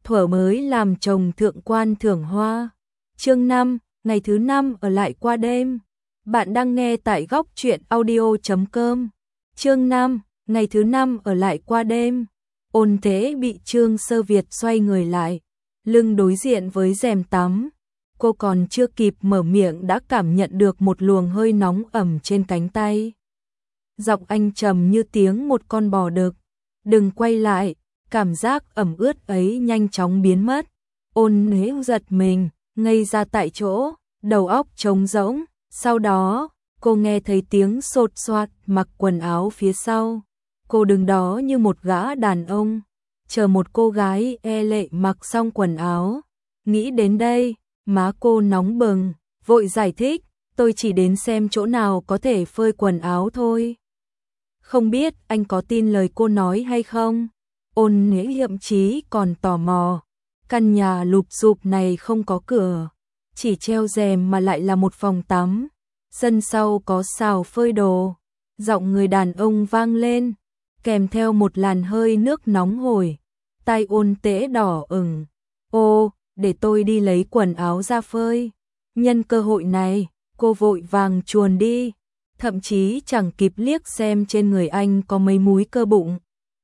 thuở mới làm chồng thượng quan thưởng hoa. Chương 5, ngày thứ 5 ở lại qua đêm. Bạn đang nghe tại góc truyện audio.com. Chương 5, ngày thứ 5 ở lại qua đêm. Ôn Thế bị Trương Sơ Việt xoay người lại, lưng đối diện với rèm tắm. Cô còn chưa kịp mở miệng đã cảm nhận được một luồng hơi nóng ẩm trên cánh tay. Giọng anh trầm như tiếng một con bò đực. Đừng quay lại, cảm giác ẩm ướt ấy nhanh chóng biến mất. Ôn Thế giật mình, ngây ra tại chỗ, đầu óc trống rỗng. Sau đó, cô nghe thấy tiếng sột soạt mặc quần áo phía sau. Cô đứng đó như một gã đàn ông, chờ một cô gái e lệ mặc xong quần áo. Nghĩ đến đây, má cô nóng bừng, vội giải thích, tôi chỉ đến xem chỗ nào có thể phơi quần áo thôi. Không biết anh có tin lời cô nói hay không? Ôn Thế thậm chí còn tò mò. Căn nhà lụp xụp này không có cửa, chỉ treo rèm mà lại là một phòng tắm. Sân sau có xào phơi đồ. Giọng người đàn ông vang lên, kèm theo một làn hơi nước nóng hổi. Tai Ôn Thế đỏ ửng. Ô, để tôi đi lấy quần áo ra phơi. Nhân cơ hội này, cô vội vàng chuồn đi, thậm chí chẳng kịp liếc xem trên người anh có mấy múi cơ bụng,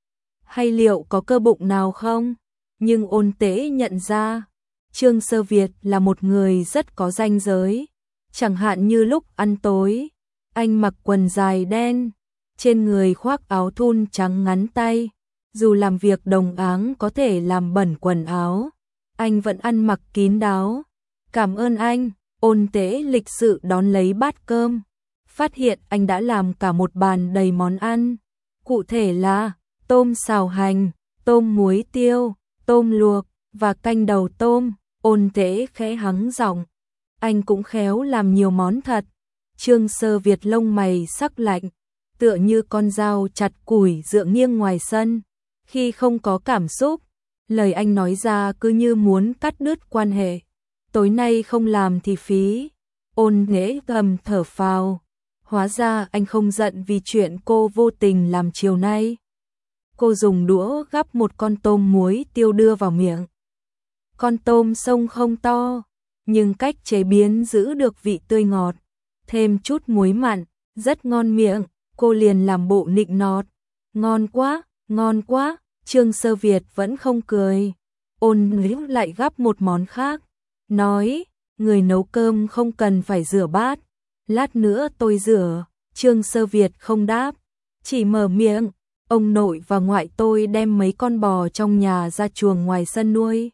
hay liệu có cơ bụng nào không. Nhưng Ôn Thế nhận ra, Trương Sơ Việt là một người rất có ranh giới. Chẳng hạn như lúc ăn tối, anh mặc quần dài đen, trên người khoác áo thun trắng ngắn tay. Dù làm việc đồng áng có thể làm bẩn quần áo, anh vẫn ăn mặc kín đáo. Cảm ơn anh. Ôn Thế lịch sự đón lấy bát cơm, phát hiện anh đã làm cả một bàn đầy món ăn. Cụ thể là tôm xào hành, tôm muối tiêu, tôm luộc và canh đầu tôm. Ôn Thế khẽ hắng giọng, anh cũng khéo làm nhiều món thật. Trương Sơ Việt lông mày sắc lạnh, tựa như con dao chặt củi dựa nghiêng ngoài sân. Khi không có cảm xúc, lời anh nói ra cứ như muốn cắt đứt quan hệ. Tối nay không làm thì phí. Ôn Thế thầm thở phào. Hóa ra anh không giận vì chuyện cô vô tình làm chiều nay. Cô dùng đũa gắp một con tôm muối tiêu đưa vào miệng. Con tôm sông không to, nhưng cách chế biến giữ được vị tươi ngọt, thêm chút muối mặn, rất ngon miệng. Cô liền làm bộ nịnh nọt. Ngon quá, ngon quá. Trương Sơ Việt vẫn không cười. Ôn Thế lại gắp một món khác, nói, người nấu cơm không cần phải rửa bát, lát nữa tôi rửa. Trương Sơ Việt không đáp, chỉ mở miệng, ông nội và ngoại tôi đem mấy con bò trong nhà ra chuồng ngoài sân nuôi.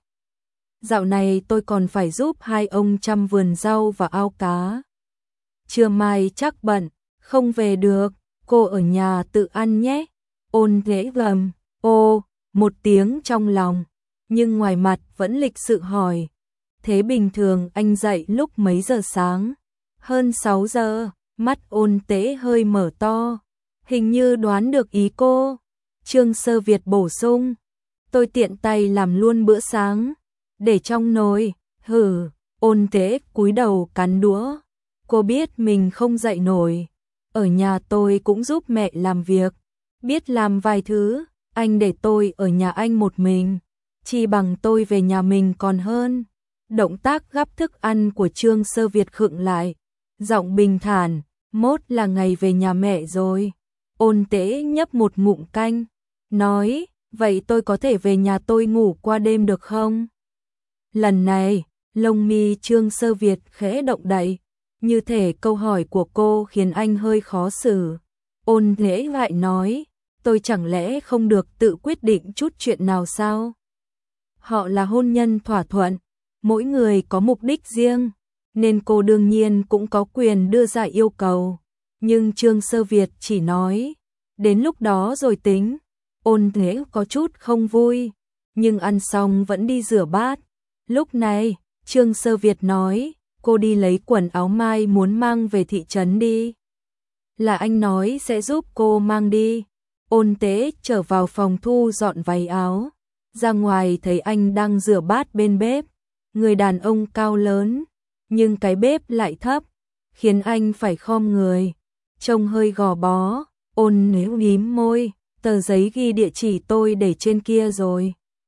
Dạo này tôi còn phải giúp hai ông chăm vườn rau và ao cá. Trưa mai chắc bận, không về được, cô ở nhà tự ăn nhé. Ôn Thế gầm, ô, một tiếng trong lòng, nhưng ngoài mặt vẫn lịch sự hỏi, thế bình thường anh dậy lúc mấy giờ sáng? Hơn 6 giờ. Mắt Ôn Thế hơi mở to, hình như đoán được ý cô. Trương Sơ Việt bổ sung, tôi tiện tay làm luôn bữa sáng, để trong nồi. Hừ. Ôn Thế cúi đầu cắn đũa. Cô biết mình không dậy nổi. Ở nhà tôi cũng giúp mẹ làm việc, biết làm vài thứ. Anh để tôi ở nhà anh một mình, chi bằng tôi về nhà mình còn hơn. Động tác gắp thức ăn của Trương Sơ Việt khựng lại, giọng bình thản, mốt là ngày về nhà mẹ rồi. Ôn Thế nhấp một ngụm canh, nói, vậy tôi có thể về nhà tôi ngủ qua đêm được không? Lần này, lông mi Trương Sơ Việt khẽ động đậy, như thể câu hỏi của cô khiến anh hơi khó xử. Ôn Thế lại nói, tôi chẳng lẽ không được tự quyết định chút chuyện nào sao? Họ là hôn nhân thỏa thuận, mỗi người có mục đích riêng, nên cô đương nhiên cũng có quyền đưa ra yêu cầu. Nhưng Trương Sơ Việt chỉ nói, đến lúc đó rồi tính. Ôn Thế có chút không vui, nhưng ăn xong vẫn đi rửa bát. Lúc này, Trương Sơ Việt nói, cô đi lấy quần áo mai muốn mang về thị trấn đi. Là anh nói sẽ giúp cô mang đi. Ôn Thế trở vào phòng thu dọn váy áo, ra ngoài thấy anh đang rửa bát bên bếp. Người đàn ông cao lớn, nhưng cái bếp lại thấp, khiến anh phải khom người, trông hơi gò bó. Ôn Nếu mím môi, tờ giấy ghi địa chỉ tôi để trên kia rồi.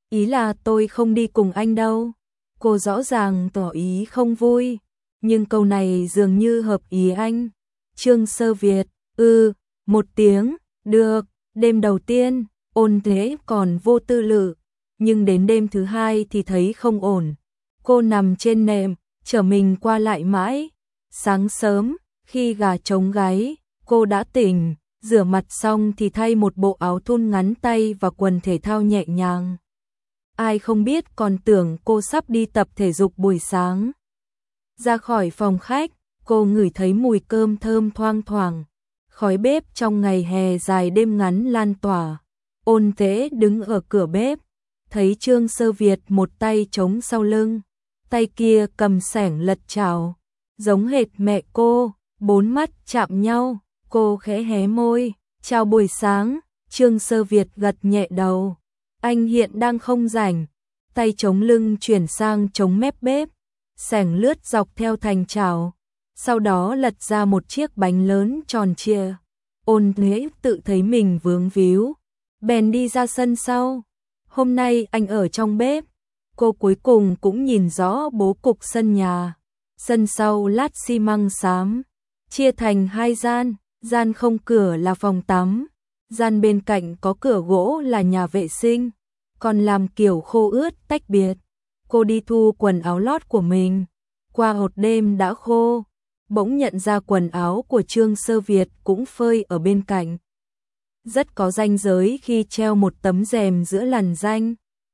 Ý là tôi không đi cùng anh đâu. Cô rõ ràng tỏ ý không vui, nhưng câu này dường như hợp ý anh. Trương Sơ Việt, một tiếng, được. Đêm đầu tiên, Ôn Thế còn vô tư lự, nhưng đến đêm thứ hai thì thấy không ổn. Cô nằm trên nệm, trở mình qua lại mãi. Sáng sớm, khi gà trống gáy, cô đã tỉnh, rửa mặt xong thì thay một bộ áo thun ngắn tay và quần thể thao nhẹ nhàng. Ai không biết còn tưởng cô sắp đi tập thể dục buổi sáng. Ra khỏi phòng khách, cô ngửi thấy mùi cơm thơm thoang thoảng. Khói bếp trong ngày hè dài đêm ngắn lan tỏa. Ôn Thế đứng ở cửa bếp, thấy Trương Sơ Việt một tay chống sau lưng, tay kia cầm xẻng lật chảo, giống hệt mẹ cô. Bốn mắt chạm nhau, cô khẽ hé môi, chào buổi sáng. Trương Sơ Việt gật nhẹ đầu, anh hiện đang không rảnh. Tay chống lưng chuyển sang chống mép bếp, xẻng lướt dọc theo thành chảo, sau đó lật ra một chiếc bánh lớn tròn trịa. Ôn Thế tự thấy mình vướng víu, bèn đi ra sân sau. Hôm nay anh ở trong bếp. Cô cuối cùng cũng nhìn rõ bố cục sân nhà. Sân sau lát xi măng xám, chia thành hai gian, gian không cửa là phòng tắm, gian bên cạnh có cửa gỗ là nhà vệ sinh, còn làm kiểu khô ướt tách biệt. Cô đi thu quần áo lót của mình, qua một đêm đã khô, bỗng nhận ra quần áo của Trương Sơ Việt cũng phơi ở bên cạnh. Rất có ranh giới khi treo một tấm rèm giữa làn danh.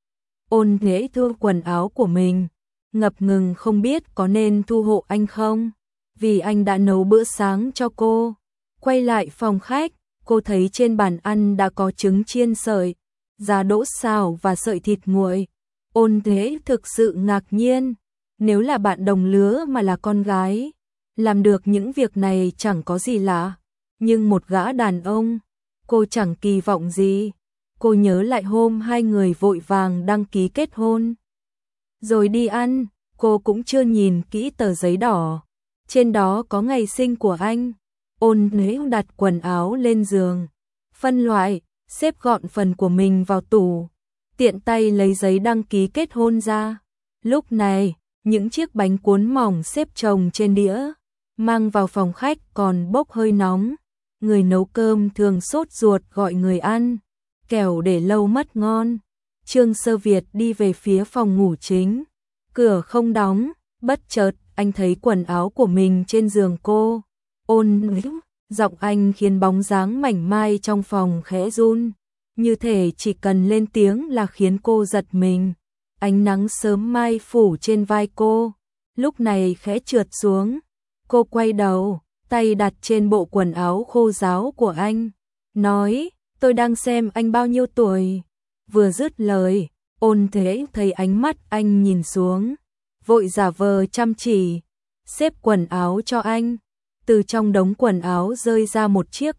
Ôn Thế thu quần áo của mình, ngập ngừng không biết có nên thu hộ anh không, vì anh đã nấu bữa sáng cho cô. Quay lại phòng khách, cô thấy trên bàn ăn đã có trứng chiên sợi, giá đỗ xào và sợi thịt nguội. Ôn Thế thực sự ngạc nhiên, nếu là bạn đồng lứa mà là con gái, làm được những việc này chẳng có gì lạ, nhưng một gã đàn ông, cô chẳng kỳ vọng gì. Cô nhớ lại hôm hai người vội vàng đăng ký kết hôn, rồi đi ăn, cô cũng chưa nhìn kỹ tờ giấy đỏ, trên đó có ngày sinh của anh. Ôn Thế đặt quần áo lên giường, phân loại, xếp gọn phần của mình vào tủ, tiện tay lấy giấy đăng ký kết hôn ra. Lúc này, những chiếc bánh cuốn mỏng xếp chồng trên đĩa, mang vào phòng khách còn bốc hơi nóng. Người nấu cơm thường sốt ruột gọi người ăn, kẻo để lâu mất ngon. Trương Sơ Việt đi về phía phòng ngủ chính, cửa không đóng, bất chợt anh thấy quần áo của mình trên giường cô. Ôn, giọng anh khiến bóng dáng mảnh mai trong phòng khẽ run, như thể chỉ cần lên tiếng là khiến cô giật mình. Ánh nắng sớm mai phủ trên vai cô, lúc này khẽ trượt xuống. Cô quay đầu, tay đặt trên bộ quần áo khô ráo của anh, nói, tôi đang xem anh bao nhiêu tuổi. Vừa dứt lời, Ôn Thế thấy ánh mắt anh nhìn xuống, vội giả vờ chăm chỉ, xếp quần áo cho anh. Từ trong đống quần áo rơi ra một chiếc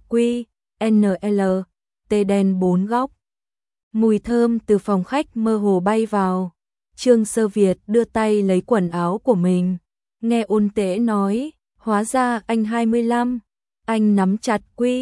QNL-T đen 4 góc. Mùi thơm từ phòng khách mơ hồ bay vào. Trương Sơ Việt đưa tay lấy quần áo của mình, nghe Ôn Thế nói, hóa ra anh 25. Anh nắm chặt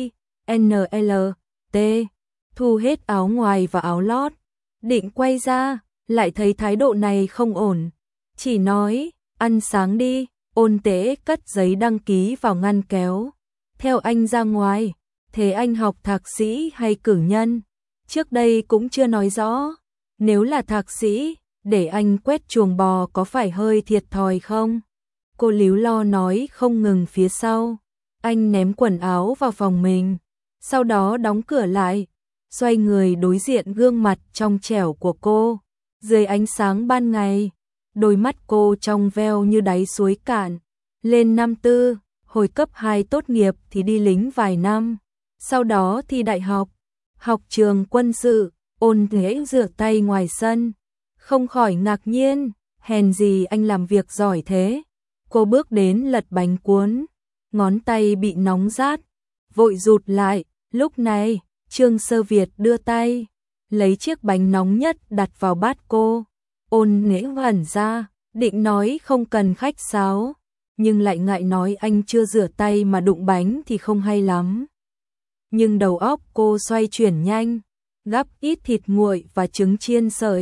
QNL-T, thu hết áo ngoài và áo lót, định quay ra, lại thấy thái độ này không ổn, chỉ nói, ăn sáng đi. Ôn Thế cất giấy đăng ký vào ngăn kéo, theo anh ra ngoài. Thế anh học thạc sĩ hay cử nhân? Trước đây cũng chưa nói rõ. Nếu là thạc sĩ, để anh quét chuồng bò có phải hơi thiệt thòi không? Cô líu lo nói không ngừng phía sau. Anh ném quần áo vào phòng mình, sau đó đóng cửa lại, xoay người đối diện gương mặt trong trẻo của cô. Dưới ánh sáng ban ngày, đôi mắt cô trong veo như đáy suối cạn. Lên năm tư, hồi cấp 2 tốt nghiệp thì đi lính vài năm, sau đó thi đại học, học trường quân sự. Ôn Thế rửa tay ngoài sân, không khỏi ngạc nhiên, hèn gì anh làm việc giỏi thế. Cô bước đến lật bánh cuốn, ngón tay bị nóng rát, vội rụt lại. Lúc này, Trương Sơ Việt đưa tay, lấy chiếc bánh nóng nhất đặt vào bát cô. Ôn Thế ngẩn ra, định nói không cần khách sáo, nhưng lại ngại nói anh chưa rửa tay mà đụng bánh thì không hay lắm. Nhưng đầu óc cô xoay chuyển nhanh, gắp ít thịt nguội và trứng chiên sợi,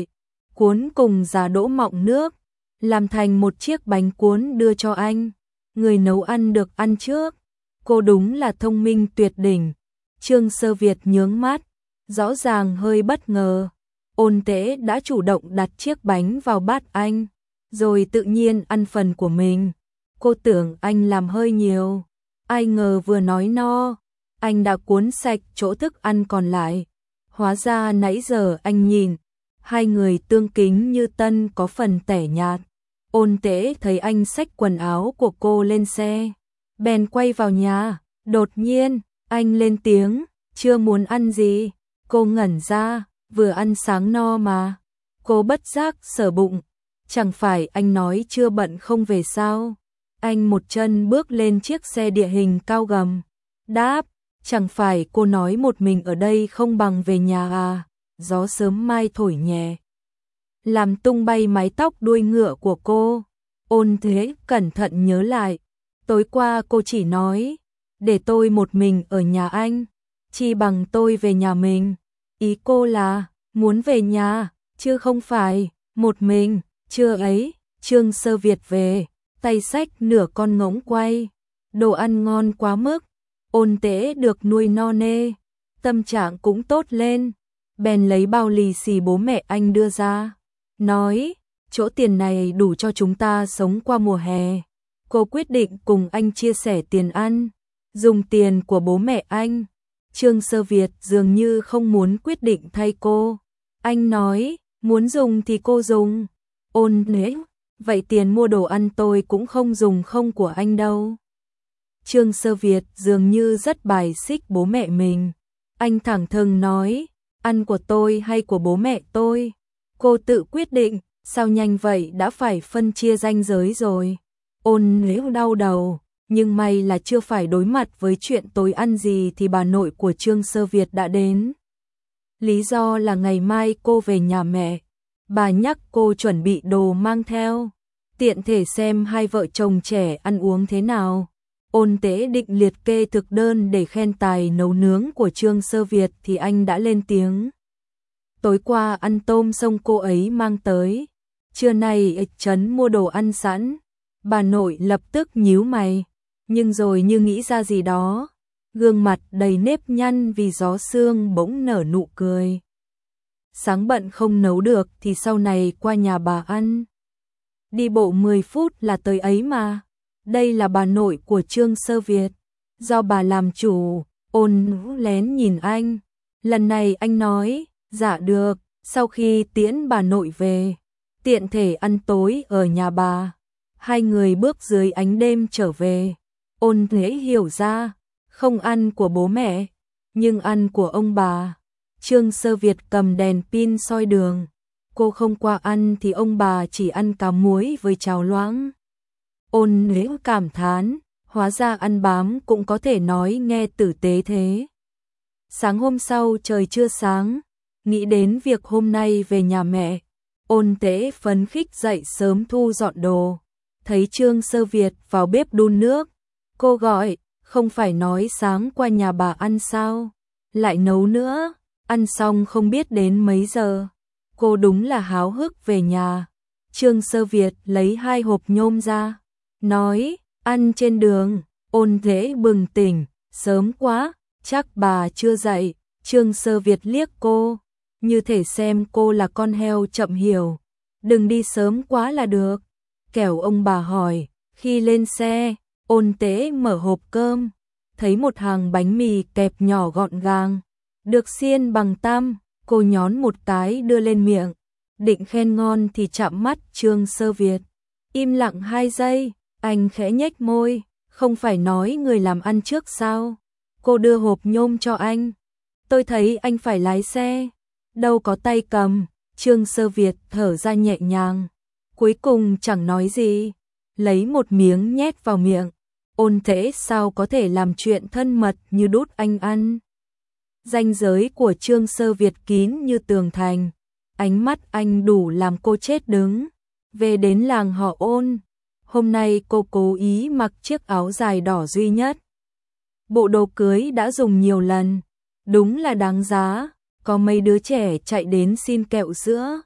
cuốn cùng giá đỗ mọng nước, làm thành một chiếc bánh cuốn đưa cho anh. Người nấu ăn được ăn trước. Cô đúng là thông minh tuyệt đỉnh. Trương Sơ Việt nhướng mắt, rõ ràng hơi bất ngờ. Ôn Tế đã chủ động đặt chiếc bánh vào bát anh, rồi tự nhiên ăn phần của mình. Cô tưởng anh làm hơi nhiều, ai ngờ vừa nói no, anh đã cuốn sạch chỗ thức ăn còn lại. Hóa ra nãy giờ anh nhìn, hai người tương kính như tân có phần tẻ nhạt. Ôn Tế thấy anh xách quần áo của cô lên xe, bèn quay vào nhà. Đột nhiên, anh lên tiếng, chưa muốn ăn gì. Cô ngẩn ra, vừa ăn sáng no mà. Cô bất giác sờ bụng, chẳng phải anh nói chưa bận không về sao? Anh một chân bước lên chiếc xe địa hình cao gầm, đáp, chẳng phải cô nói một mình ở đây không bằng về nhà à? Gió sớm mai thổi nhẹ, làm tung bay mái tóc đuôi ngựa của cô. Ôn Thế cẩn thận nhớ lại, tối qua cô chỉ nói, để tôi một mình ở nhà anh, chi bằng tôi về nhà mình. Ý cô là, muốn về nhà, chứ không phải, một mình. Trưa ấy, Trương Sơ Việt về, tay xách nửa con ngỗng quay, đồ ăn ngon quá mức. Ôn Tế được nuôi no nê, tâm trạng cũng tốt lên, bèn lấy bao lì xì bố mẹ anh đưa ra, nói, chỗ tiền này đủ cho chúng ta sống qua mùa hè. Cô quyết định cùng anh chia sẻ tiền ăn, dùng tiền của bố mẹ anh. Trương Sơ Việt dường như không muốn quyết định thay cô. Anh nói, muốn dùng thì cô dùng. Ôn Thế, vậy tiền mua đồ ăn tôi cũng không dùng không của anh đâu. Trương Sơ Việt dường như rất bài xích bố mẹ mình. Anh thẳng thừng nói, ăn của tôi hay của bố mẹ tôi? Cô tự quyết định, sao nhanh vậy đã phải phân chia ranh giới rồi. Ôn Thế đau đầu, nhưng may là chưa phải đối mặt với chuyện tối ăn gì thì bà nội của Trương Sơ Việt đã đến. Lý do là ngày mai cô về nhà mẹ. Bà nhắc cô chuẩn bị đồ mang theo, tiện thể xem hai vợ chồng trẻ ăn uống thế nào. Ôn Tế định liệt kê thực đơn để khen tài nấu nướng của Trương Sơ Việt thì anh đã lên tiếng. Tối qua ăn tôm sông cô ấy mang tới, trưa nay trấn mua đồ ăn sẵn. Bà nội lập tức nhíu mày, nhưng rồi như nghĩ ra gì đó, gương mặt đầy nếp nhăn vì gió sương bỗng nở nụ cười. Sáng bận không nấu được thì sau này qua nhà bà ăn. Đi bộ 10 phút là tới ấy mà. Đây là bà nội của Trương Sơ Việt, do bà làm chủ. Ôn lén nhìn anh. Lần này anh nói, dạ được, sau khi tiễn bà nội về, tiện thể ăn tối ở nhà bà. Hai người bước dưới ánh đêm trở về. Ôn Thế hiểu ra, không ăn của bố mẹ, nhưng ăn của ông bà. Trương Sơ Việt cầm đèn pin soi đường. Cô không qua ăn thì ông bà chỉ ăn cá muối với cháo loãng. Ôn Thế cảm thán, hóa ra ăn bám cũng có thể nói nghe tử tế thế. Sáng hôm sau trời chưa sáng, nghĩ đến việc hôm nay về nhà mẹ, Ôn Thế phấn khích dậy sớm thu dọn đồ. Thấy Trương Sơ Việt vào bếp đun nước, cô gọi, không phải nói sáng qua nhà bà ăn sao, lại nấu nữa. Ăn xong không biết đến mấy giờ. Cô đúng là háo hức về nhà. Trương Sơ Việt lấy 2 hộp nhôm ra, nói, ăn trên đường. Ôn Thế bừng tỉnh, sớm quá, chắc bà chưa dậy. Trương Sơ Việt liếc cô, như thể xem cô là con heo chậm hiểu. Đừng đi sớm quá là được. Kẻo ông bà hỏi. Khi lên xe, Ôn Thế mở hộp cơm, thấy một hàng bánh mì kẹp nhỏ gọn gàng, được xiên bằng tăm. Cô nhón một cái đưa lên miệng, định khen ngon thì chạm mắt Trương Sơ Việt. Im lặng 2 giây, anh khẽ nhếch môi, không phải nói người làm ăn trước sao? Cô đưa hộp nhôm cho anh. Tôi thấy anh phải lái xe, đâu có tay cầm. Trương Sơ Việt thở ra nhẹ nhàng, cuối cùng chẳng nói gì, lấy một miếng nhét vào miệng. Ôn Thế sao có thể làm chuyện thân mật như đút anh ăn? Ranh giới của Trương Sơ Việt kín như tường thành, ánh mắt anh đủ làm cô chết đứng. Về đến làng họ Ôn, hôm nay cô cố ý mặc chiếc áo dài đỏ duy nhất. Bộ đồ cưới đã dùng nhiều lần, đúng là đáng giá. Có mấy đứa trẻ chạy đến xin kẹo sữa,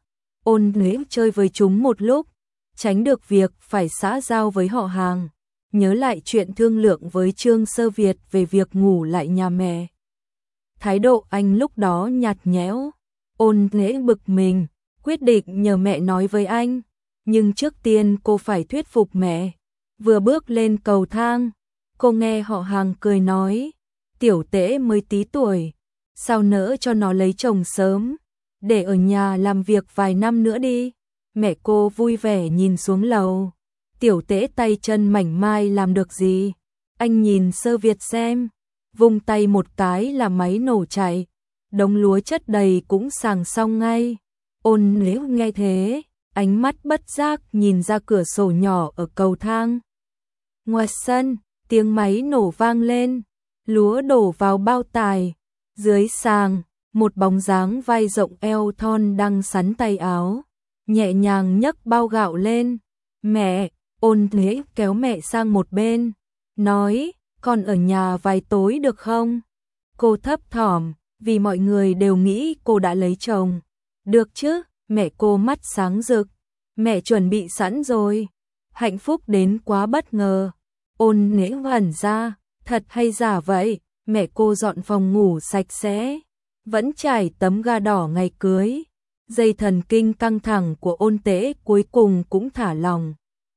Ôn Nhuế chơi với chúng một lúc, tránh được việc phải xã giao với họ hàng, nhớ lại chuyện thương lượng với Trương Sơ Việt về việc ngủ lại nhà mẹ. Thái độ anh lúc đó nhạt nhẽo, Ôn Nhuế bực mình, quyết định nhờ mẹ nói với anh, nhưng trước tiên cô phải thuyết phục mẹ. Vừa bước lên cầu thang, cô nghe họ hàng cười nói, Tiểu Tễ mới tí tuổi, sao nỡ cho nó lấy chồng sớm, để ở nhà làm việc vài năm nữa đi. Mẹ cô vui vẻ nhìn xuống lầu, Tiểu Tễ tay chân mảnh mai làm được gì. Anh nhìn Sơ Việt xem, vung tay một cái là máy nổ chạy, đống lúa chất đầy cũng sàng xong ngay. Ôn Nhuế nghe thế, ánh mắt bất giác nhìn ra cửa sổ nhỏ ở cầu thang. Ngoài sân, tiếng máy nổ vang lên, lúa đổ vào bao tải. Dưới sàng, một bóng dáng vai rộng eo thon đang sắn tay áo, nhẹ nhàng nhấc bao gạo lên. Mẹ, Ôn Nhuế kéo mẹ sang một bên, nói, con ở nhà vài tối được không? Cô thấp thỏm, vì mọi người đều nghĩ cô đã lấy chồng. Được chứ, mẹ cô mắt sáng rực, mẹ chuẩn bị sẵn rồi. Hạnh phúc đến quá bất ngờ. Ôn Nhuế hẳn ra, thật hay giả vậy? Mẹ cô dọn phòng ngủ sạch sẽ, vẫn trải tấm ga đỏ ngày cưới. Dây thần kinh căng thẳng của Ôn Tễ cuối cùng cũng thả lỏng.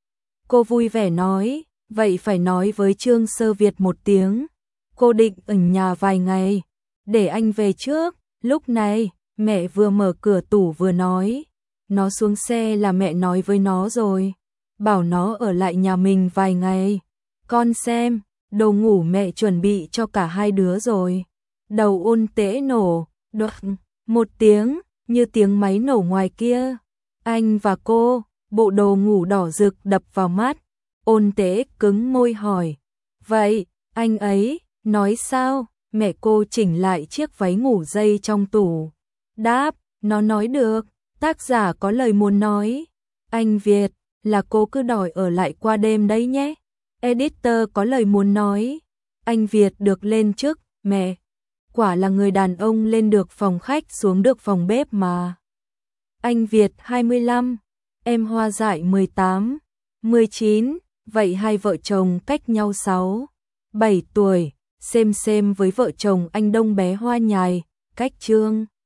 Cô vui vẻ nói, vậy phải nói với Trương Sơ Việt một tiếng. Cô định ở nhà vài ngày, để anh về trước. Lúc này, mẹ vừa mở cửa tủ vừa nói, nó xuống xe là mẹ nói với nó rồi, bảo nó ở lại nhà mình vài ngày. Con xem, đồ ngủ mẹ chuẩn bị cho cả hai đứa rồi. Đầu Ôn Tễ nổ, đoạt một tiếng, như tiếng máy nổ ngoài kia. Anh và cô, bộ đồ ngủ đỏ rực đập vào mắt. Ôn Tễ cứng môi hỏi, vậy, anh ấy, nói sao? Mẹ cô chỉnh lại chiếc váy ngủ dây trong tủ. Đáp, nó nói được, tác giả có lời muốn nói. Anh Việt, là cô cứ đòi ở lại qua đêm đấy nhé. Editor có lời muốn nói. Anh Việt được lên chức, mẹ. Quả là người đàn ông lên được phòng khách xuống được phòng bếp mà. Anh Việt 25, em Hoa Dại 18, 19, vậy hai vợ chồng cách nhau 6, 7 tuổi, xem với vợ chồng anh Đông bé Hoa Nhài, cách Trương